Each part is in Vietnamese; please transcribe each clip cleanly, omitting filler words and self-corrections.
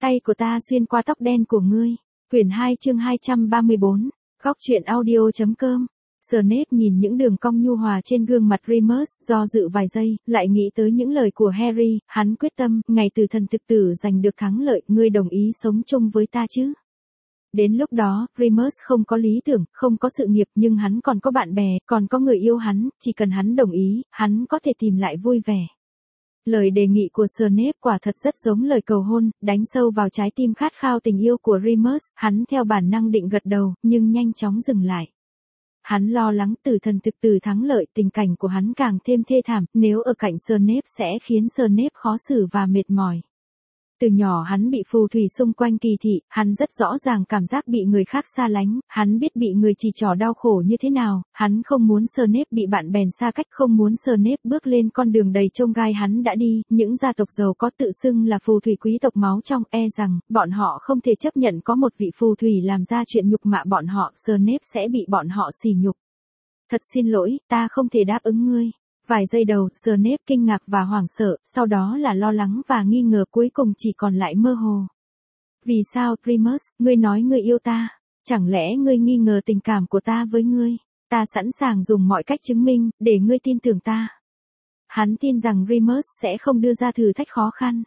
Tay của ta xuyên qua tóc đen của ngươi. Quyển 2 chương 234. Góc truyện audio.com. Snape nhìn những đường cong nhu hòa trên gương mặt Remus, do dự vài giây, lại nghĩ tới những lời của Harry, hắn quyết tâm, ngày tử thần thực tử giành được thắng lợi, ngươi đồng ý sống chung với ta chứ? Đến lúc đó, Remus không có lý tưởng, không có sự nghiệp, nhưng hắn còn có bạn bè, còn có người yêu hắn, chỉ cần hắn đồng ý, hắn có thể tìm lại vui vẻ. Lời đề nghị của Snape quả thật rất giống lời cầu hôn, đánh sâu vào trái tim khát khao tình yêu của Remus, hắn theo bản năng định gật đầu, nhưng nhanh chóng dừng lại. Hắn lo lắng tử thần thực tử thắng lợi, tình cảnh của hắn càng thêm thê thảm, nếu ở cạnh Snape sẽ khiến Snape khó xử và mệt mỏi. Từ nhỏ hắn bị phù thủy xung quanh kỳ thị, hắn rất rõ ràng cảm giác bị người khác xa lánh, hắn biết bị người chỉ trỏ đau khổ như thế nào, hắn không muốn Snape bị bạn bè xa cách, không muốn Snape bước lên con đường đầy chông gai hắn đã đi, những gia tộc giàu có tự xưng là phù thủy quý tộc máu trong, rằng, bọn họ không thể chấp nhận có một vị phù thủy làm ra chuyện nhục mạ bọn họ, Snape sẽ bị bọn họ sỉ nhục. Thật xin lỗi, ta không thể đáp ứng ngươi. Vài giây đầu, Snape kinh ngạc và hoảng sợ, sau đó là lo lắng và nghi ngờ, cuối cùng chỉ còn lại mơ hồ. Vì sao, Remus, ngươi nói ngươi yêu ta? Chẳng lẽ ngươi nghi ngờ tình cảm của ta với ngươi? Ta sẵn sàng dùng mọi cách chứng minh, để ngươi tin tưởng ta. Hắn tin rằng Remus sẽ không đưa ra thử thách khó khăn.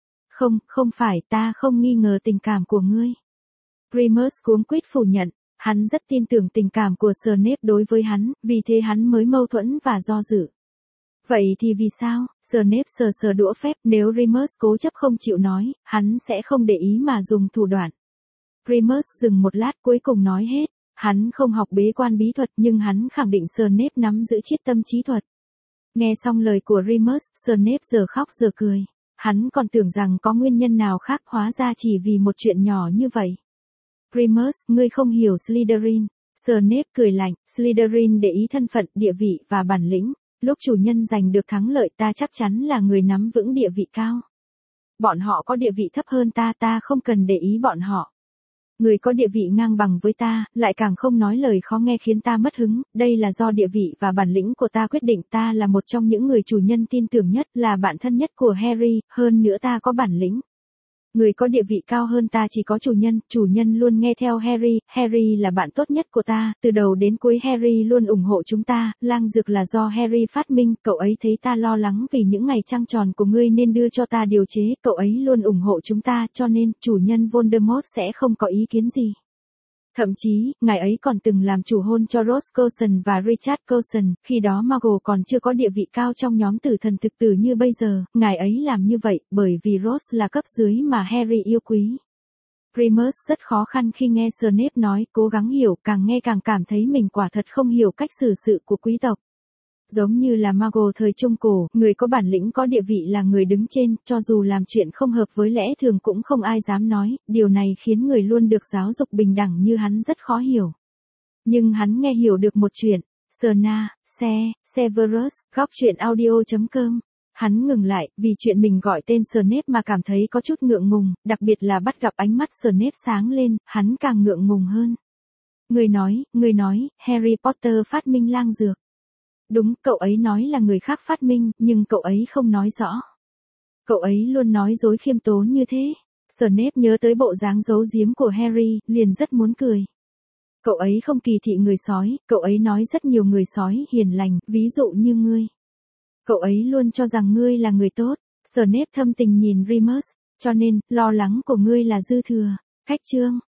Không phải, ta không nghi ngờ tình cảm của ngươi. Remus cuống quýt phủ nhận. Hắn rất tin tưởng tình cảm của Snape đối với hắn, vì thế hắn mới mâu thuẫn và do dự. Vậy thì vì sao? Snape sờ đũa phép, nếu Remus cố chấp không chịu nói, hắn sẽ không để ý mà dùng thủ đoạn. Remus dừng một lát cuối cùng nói hết. Hắn không học bế quan bí thuật nhưng hắn khẳng định Snape nắm giữ chiết tâm trí thuật. Nghe xong lời của Remus, Snape giờ khóc giờ cười. Hắn còn tưởng rằng có nguyên nhân nào khác, hóa ra chỉ vì một chuyện nhỏ như vậy. Remus, ngươi không hiểu Slytherin. Snape cười lạnh, Slytherin để ý thân phận, địa vị và bản lĩnh. Lúc chủ nhân giành được thắng lợi, ta chắc chắn là người nắm vững địa vị cao. Bọn họ có địa vị thấp hơn ta, ta không cần để ý bọn họ. Người có địa vị ngang bằng với ta, lại càng không nói lời khó nghe khiến ta mất hứng, đây là do địa vị và bản lĩnh của ta quyết định, ta là một trong những người chủ nhân tin tưởng nhất, là bạn thân nhất của Harry, hơn nữa ta có bản lĩnh. Người có địa vị cao hơn ta chỉ có chủ nhân luôn nghe theo Harry, Harry là bạn tốt nhất của ta, từ đầu đến cuối Harry luôn ủng hộ chúng ta, lang dược là do Harry phát minh, cậu ấy thấy ta lo lắng vì những ngày trăng tròn của ngươi nên đưa cho ta điều chế, cậu ấy luôn ủng hộ chúng ta, cho nên, chủ nhân Voldemort sẽ không có ý kiến gì. Thậm chí, ngài ấy còn từng làm chủ hôn cho Rose Coulson và Richard Coulson, khi đó Muggle còn chưa có địa vị cao trong nhóm tử thần thực tử như bây giờ, ngài ấy làm như vậy, bởi vì Rose là cấp dưới mà Harry yêu quý. Remus rất khó khăn khi nghe Snape nói, cố gắng hiểu, càng nghe càng cảm thấy mình quả thật không hiểu cách xử sự của quý tộc. Giống như là Muggle thời Trung Cổ, người có bản lĩnh có địa vị là người đứng trên, cho dù làm chuyện không hợp với lẽ thường cũng không ai dám nói, điều này khiến người luôn được giáo dục bình đẳng như hắn rất khó hiểu. Nhưng hắn nghe hiểu được một chuyện, Severus, góc truyện audio.com. Hắn ngừng lại, vì chuyện mình gọi tên Snape mà cảm thấy có chút ngượng ngùng, đặc biệt là bắt gặp ánh mắt Snape sáng lên, hắn càng ngượng ngùng hơn. Người nói, Harry Potter phát minh lang dược. Đúng, cậu ấy nói là người khác phát minh, nhưng cậu ấy không nói rõ. Cậu ấy luôn nói dối khiêm tốn như thế. Snape nhớ tới bộ dáng giấu giếm của Harry, liền rất muốn cười. Cậu ấy không kỳ thị người sói, cậu ấy nói rất nhiều người sói hiền lành, ví dụ như ngươi. Cậu ấy luôn cho rằng ngươi là người tốt. Snape thâm tình nhìn Remus, cho nên, lo lắng của ngươi là dư thừa. Cách chương.